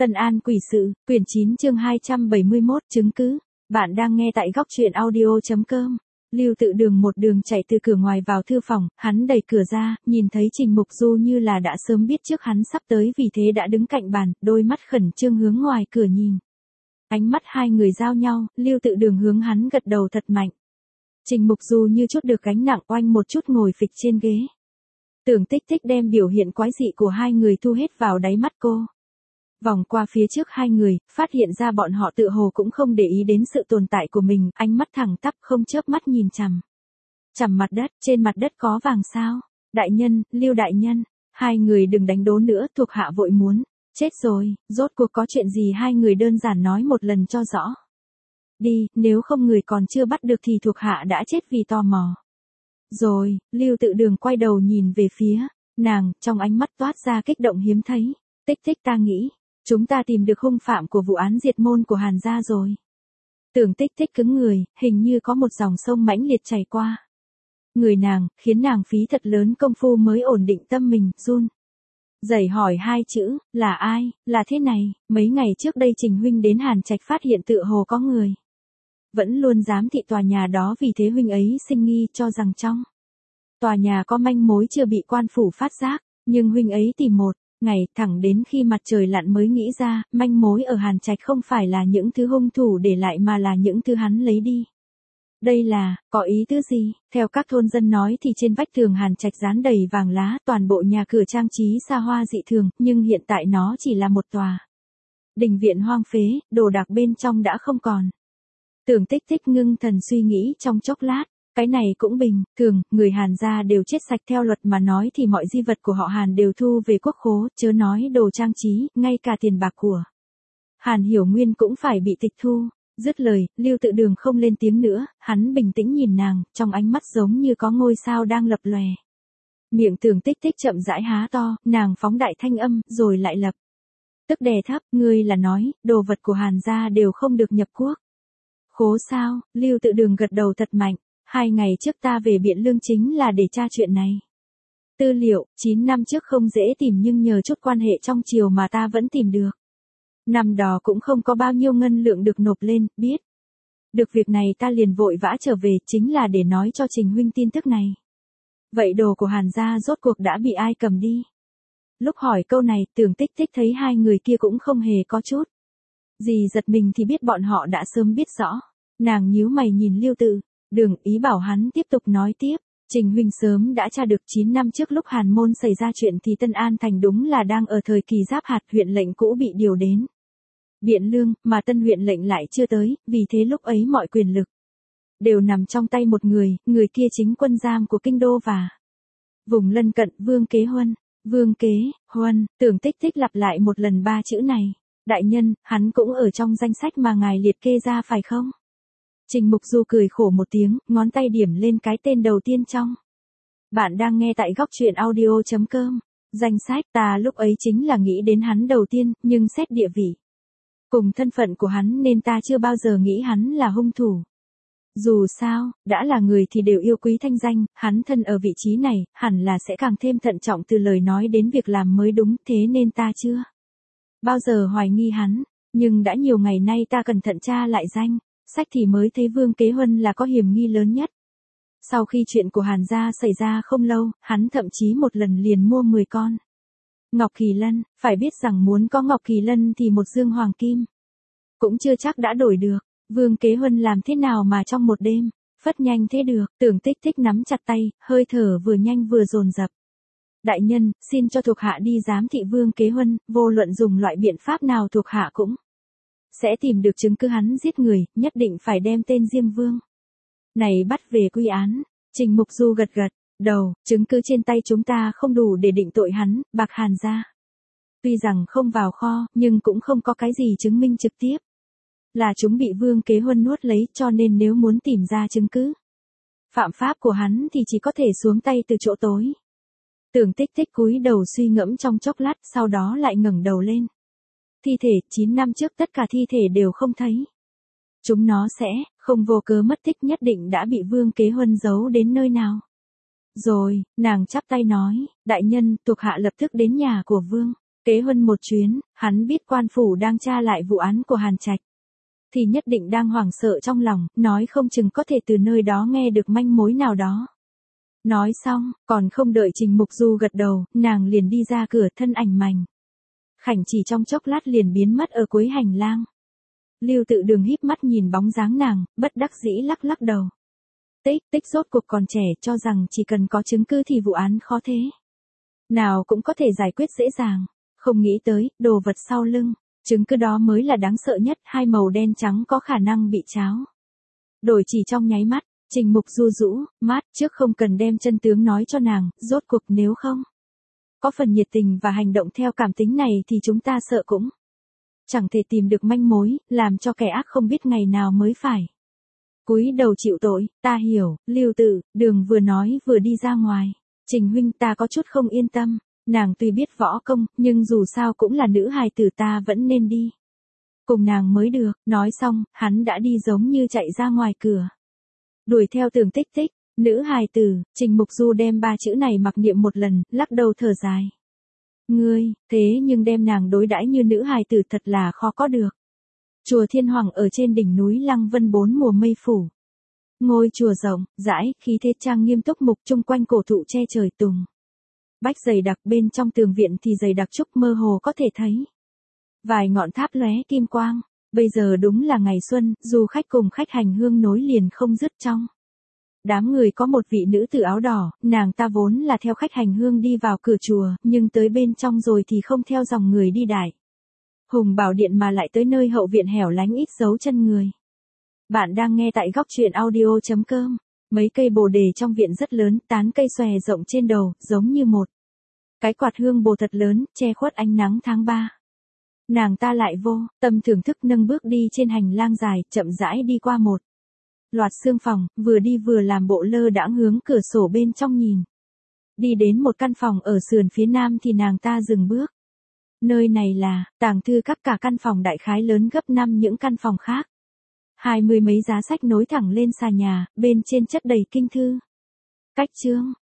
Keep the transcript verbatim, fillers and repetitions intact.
Tân An quỷ sự, quyển chín chương hai trăm bảy mươi mốt chứng cứ. Bạn đang nghe tại góc truyện audio chấm com. Lưu Tự Đường một đường chạy từ cửa ngoài vào thư phòng, hắn đẩy cửa ra, nhìn thấy Trình Mục Du như là đã sớm biết trước hắn sắp tới vì thế đã đứng cạnh bàn, đôi mắt khẩn trương hướng ngoài cửa nhìn. Ánh mắt hai người giao nhau, Lưu Tự Đường hướng hắn gật đầu thật mạnh. Trình Mục Du như chút được gánh nặng oanh một chút ngồi phịch trên ghế. Tưởng Tích Tích đem biểu hiện quái dị của hai người thu hết vào đáy mắt cô. Vòng qua phía trước hai người, phát hiện ra bọn họ tự hồ cũng không để ý đến sự tồn tại của mình, ánh mắt thẳng tắp không chớp mắt nhìn chằm. Chằm mặt đất, trên mặt đất có vàng sao? Đại nhân, Lưu đại nhân, hai người đừng đánh đố nữa, thuộc hạ vội muốn. Chết rồi, rốt cuộc có chuyện gì hai người đơn giản nói một lần cho rõ. Đi, nếu không người còn chưa bắt được thì thuộc hạ đã chết vì tò mò. Rồi, Lưu Tự Đường quay đầu nhìn về phía nàng, trong ánh mắt toát ra kích động hiếm thấy. Tích Tích, ta nghĩ chúng ta tìm được hung phạm của vụ án diệt môn của Hàn gia rồi. Tưởng Tích Tích cứng người, hình như có một dòng sông mãnh liệt chảy qua người nàng, khiến nàng phí thật lớn công phu mới ổn định tâm mình, run rẩy hỏi hai chữ, là ai, là thế này, mấy ngày trước đây Trình huynh đến Hàn Trạch phát hiện tự hồ có người vẫn luôn giám thị tòa nhà đó, vì thế huynh ấy sinh nghi cho rằng trong tòa nhà có manh mối chưa bị quan phủ phát giác, nhưng huynh ấy tìm một ngày, thẳng đến khi mặt trời lặn mới nghĩ ra, manh mối ở Hàn Trạch không phải là những thứ hung thủ để lại mà là những thứ hắn lấy đi. Đây là, có ý tứ gì? Theo các thôn dân nói thì trên vách tường Hàn Trạch dán đầy vàng lá, toàn bộ nhà cửa trang trí xa hoa dị thường, nhưng hiện tại nó chỉ là một tòa đình viện hoang phế, đồ đạc bên trong đã không còn. Tưởng Tích Tích ngưng thần suy nghĩ trong chốc lát. Cái này cũng bình thường, người Hàn gia đều chết sạch, theo luật mà nói thì mọi di vật của họ Hàn đều thu về quốc khố, chớ nói đồ trang trí, ngay cả tiền bạc của Hàn Hiểu Nguyên cũng phải bị tịch thu. Dứt lời, Lưu Tự Đường không lên tiếng nữa, hắn bình tĩnh nhìn nàng, trong ánh mắt giống như có ngôi sao đang lập lòe. Miệng Tưởng Tích Tích chậm rãi há to, nàng phóng đại thanh âm, rồi lại lập tức đè thấp, ngươi là nói, đồ vật của Hàn gia đều không được nhập quốc khố sao? Lưu Tự Đường gật đầu thật mạnh. Hai ngày trước ta về Biện Lương chính là để tra chuyện này. Tư liệu, chín năm trước không dễ tìm nhưng nhờ chút quan hệ trong triều mà ta vẫn tìm được. Năm đó cũng không có bao nhiêu ngân lượng được nộp lên, biết. Được việc này ta liền vội vã trở về, chính là để nói cho Trình huynh tin tức này. Vậy đồ của Hàn gia rốt cuộc đã bị ai cầm đi? Lúc hỏi câu này, Tưởng Tích Tích thấy hai người kia cũng không hề có chút gì giật mình thì biết bọn họ đã sớm biết rõ. Nàng nhíu mày nhìn Lưu Tự Đường, ý bảo hắn tiếp tục nói tiếp. Trình huynh sớm đã tra được chín năm trước lúc Hàn môn xảy ra chuyện thì Tân An thành đúng là đang ở thời kỳ giáp hạt, huyện lệnh cũ bị điều đến Biện Lương, mà tân huyện lệnh lại chưa tới, vì thế lúc ấy mọi quyền lực đều nằm trong tay một người, người kia chính quân giam của kinh đô và vùng lân cận, Vương Kế Huân. Vương Kế Huân, Tưởng Tích Tích lặp lại một lần ba chữ này. Đại nhân, hắn cũng ở trong danh sách mà ngài liệt kê ra phải không? Trình Mục Du cười khổ một tiếng, ngón tay điểm lên cái tên đầu tiên trong. Bạn đang nghe tại góc truyện audio chấm com. Danh sách, ta lúc ấy chính là nghĩ đến hắn đầu tiên, nhưng xét địa vị cùng thân phận của hắn nên ta chưa bao giờ nghĩ hắn là hung thủ. Dù sao, đã là người thì đều yêu quý thanh danh, hắn thân ở vị trí này, hẳn là sẽ càng thêm thận trọng từ lời nói đến việc làm mới đúng, thế nên ta chưa bao giờ hoài nghi hắn, nhưng đã nhiều ngày nay ta cẩn thận tra lại danh sách thì mới thấy Vương Kế Huân là có hiểm nghi lớn nhất. Sau khi chuyện của Hàn gia xảy ra không lâu, hắn thậm chí một lần liền mua mười con ngọc kỳ lân, phải biết rằng muốn có ngọc kỳ lân thì một dương hoàng kim cũng chưa chắc đã đổi được. Vương Kế Huân làm thế nào mà trong một đêm phất nhanh thế được? Tưởng Tích Tích nắm chặt tay, hơi thở vừa nhanh vừa dồn dập. Đại nhân, xin cho thuộc hạ đi giám thị Vương Kế Huân, vô luận dùng loại biện pháp nào thuộc hạ cũng sẽ tìm được chứng cứ hắn giết người, nhất định phải đem tên Diêm Vương này bắt về quy án. Trình Mục Du gật gật đầu, chứng cứ trên tay chúng ta không đủ để định tội hắn, bạc Hàn gia tuy rằng không vào kho, nhưng cũng không có cái gì chứng minh trực tiếp là chúng bị Vương Kế Huân nuốt lấy, cho nên nếu muốn tìm ra chứng cứ phạm pháp của hắn thì chỉ có thể xuống tay từ chỗ tối. Tưởng Tích Tích cúi đầu suy ngẫm trong chốc lát, sau đó lại ngẩng đầu lên. Thi thể, chín năm trước tất cả thi thể đều không thấy. Chúng nó sẽ không vô cớ mất tích, nhất định đã bị Vương Kế Huân giấu đến nơi nào. Rồi, nàng chắp tay nói, đại nhân, thuộc hạ lập tức đến nhà của Vương Kế huân một chuyến, hắn biết quan phủ đang tra lại vụ án của Hàn Trạch. Thì nhất định đang hoảng sợ trong lòng, nói không chừng có thể từ nơi đó nghe được manh mối nào đó. Nói xong, còn không đợi Trình Mục Du gật đầu, nàng liền đi ra cửa thân ảnh mảnh khảnh chỉ trong chốc lát liền biến mất ở cuối hành lang. Lưu Tự Đường híp mắt nhìn bóng dáng nàng, bất đắc dĩ lắc lắc đầu. Tích, tích rốt cuộc còn trẻ cho rằng chỉ cần có chứng cứ thì vụ án khó thế nào cũng có thể giải quyết dễ dàng. Không nghĩ tới, đồ vật sau lưng, chứng cứ đó mới là đáng sợ nhất, hai màu đen trắng có khả năng bị cháo đổi chỉ trong nháy mắt. Trình Mục Du rũ mắt, trước không cần đem chân tướng nói cho nàng, rốt cuộc nếu không có phần nhiệt tình và hành động theo cảm tính này thì chúng ta sợ cũng chẳng thể tìm được manh mối, làm cho kẻ ác không biết ngày nào mới phải cúi đầu chịu tội. Ta hiểu. Lưu Tự Đường vừa nói vừa đi ra ngoài. Trình huynh, ta có chút không yên tâm, nàng tuy biết võ công, nhưng dù sao cũng là nữ hài tử, ta vẫn nên đi cùng nàng mới được. Nói xong, hắn đã đi giống như chạy ra ngoài cửa, đuổi theo Tưởng Tích Tích. Nữ hài tử. Trình Mục Du đem ba chữ này mặc niệm một lần, lắc đầu thở dài. Ngươi, thế nhưng đem nàng đối đãi như nữ hài tử thật là khó có được. Chùa Thiên Hoàng ở trên đỉnh núi Lăng Vân bốn mùa mây phủ. Ngôi chùa rộng, rãi, khí thế trang nghiêm túc mục, chung quanh cổ thụ che trời tùng bách dày đặc, bên trong tường viện thì dày đặc trúc, mơ hồ có thể thấy vài ngọn tháp lóe kim quang. Bây giờ đúng là ngày xuân, du khách cùng khách hành hương nối liền không dứt. Trong đám người có một vị nữ tử áo đỏ, nàng ta vốn là theo khách hành hương đi vào cửa chùa, nhưng tới bên trong rồi thì không theo dòng người đi đại Hùng Bảo Điện mà lại tới nơi hậu viện hẻo lánh ít dấu chân người. Bạn đang nghe tại góc truyện audio chấm com. Mấy cây bồ đề trong viện rất lớn, tán cây xòe rộng trên đầu, giống như một cái quạt hương bồ thật lớn, che khuất ánh nắng tháng ba. Nàng ta lại vô tâm thưởng thức nâng bước đi trên hành lang dài, chậm rãi đi qua một loạt xương phòng, vừa đi vừa làm bộ lơ đãng hướng cửa sổ bên trong nhìn. Đi đến một căn phòng ở sườn phía nam thì nàng ta dừng bước. Nơi này là tàng thư các, cả căn phòng đại khái lớn gấp năm những căn phòng khác. Hai mươi mấy giá sách nối thẳng lên xà nhà, bên trên chất đầy kinh thư, cách chương.